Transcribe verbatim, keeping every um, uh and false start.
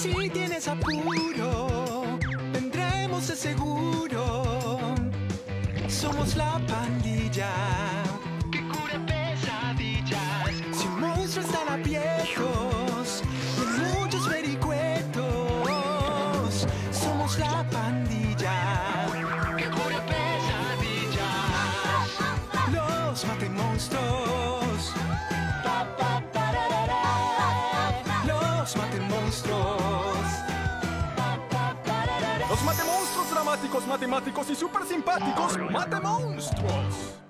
Si tienes apuro, vendremos de seguro. Somos la pandilla que cura pesadillas. Si un monstruo están abiertos de muchos vericuetos, somos la pandilla que cura pesadillas. Los matemonstruos. Pa, pa, pararara. Los matemonstruos. Pa, pa, pararara. Los matemonstruos dramáticos, matemáticos y súper simpáticos, matemonstruos.